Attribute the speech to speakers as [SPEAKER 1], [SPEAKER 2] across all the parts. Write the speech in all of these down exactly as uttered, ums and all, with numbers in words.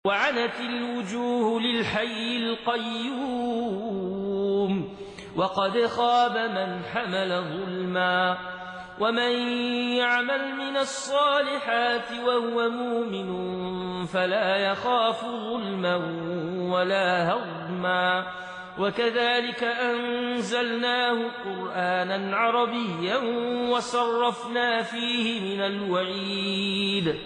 [SPEAKER 1] وعنت الوجوه للحي القيوم وقد خاب من حمل ظلما ومن يعمل من الصالحات وهو مؤمن فلا يخاف ظلما ولا هضما وكذلك أنزلناه قرآنا عربيا وصرفنا فيه من الوعيد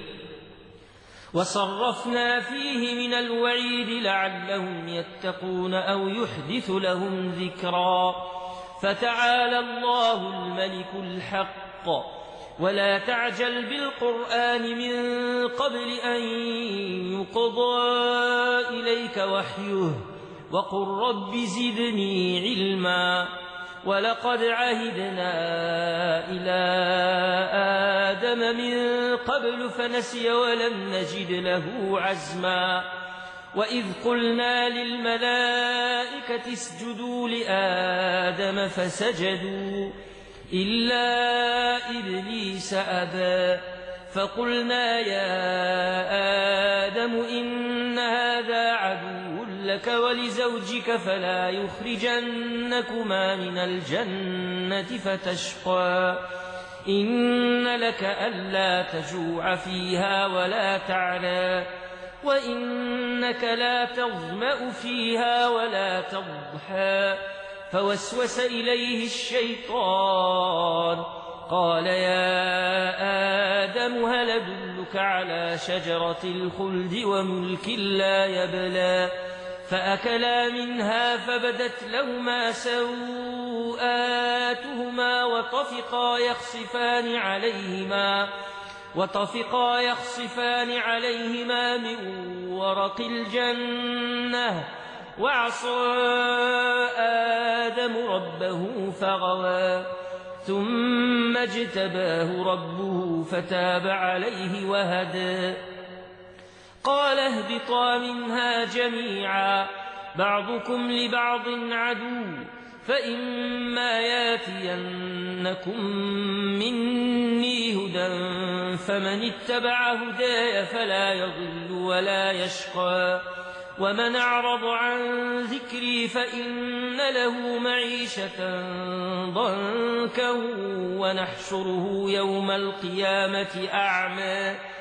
[SPEAKER 1] وصرفنا فيه من الوعيد لعلهم يتقون أو يحدث لهم ذكرا فتعالى الله الملك الحق ولا تعجل بالقرآن من قبل أن يقضى إليك وحيه وقل رب زدني علما ولقد عهدنا إلى آدم من قبل فنسي ولم نجد له عزما وإذ قلنا للملائكة اسجدوا لآدم فسجدوا إلا إبليس أبى فقلنا يا آدم إن هذا عدو لك ولزوجك فلا يخرجنكما من الجنة فتشقى إن لك ألا تجوع فيها ولا تعرى وإنك لا تظمأ فيها ولا تضحى فوسوس إليه الشيطان قال يا آدم هل أدلك على شجرة الخلد وملك لا يبلى فأكلا منها فبدت لهما سوآتهما وطفقا يخصفان عليهما وطفقا يخصفان عليهما من ورق الجنة وعصى آدم ربه فغوى ثم اجتباه ربه فتاب عليه وهدى قال اهبطا منها جميعا بعضكم لبعض عدو فإما ياتينكم مني هدى فمن اتبع هداي فلا يضل ولا يشقى ومن أعرض عن ذكري فإن له معيشة ضنكا ونحشره يوم القيامة أعمى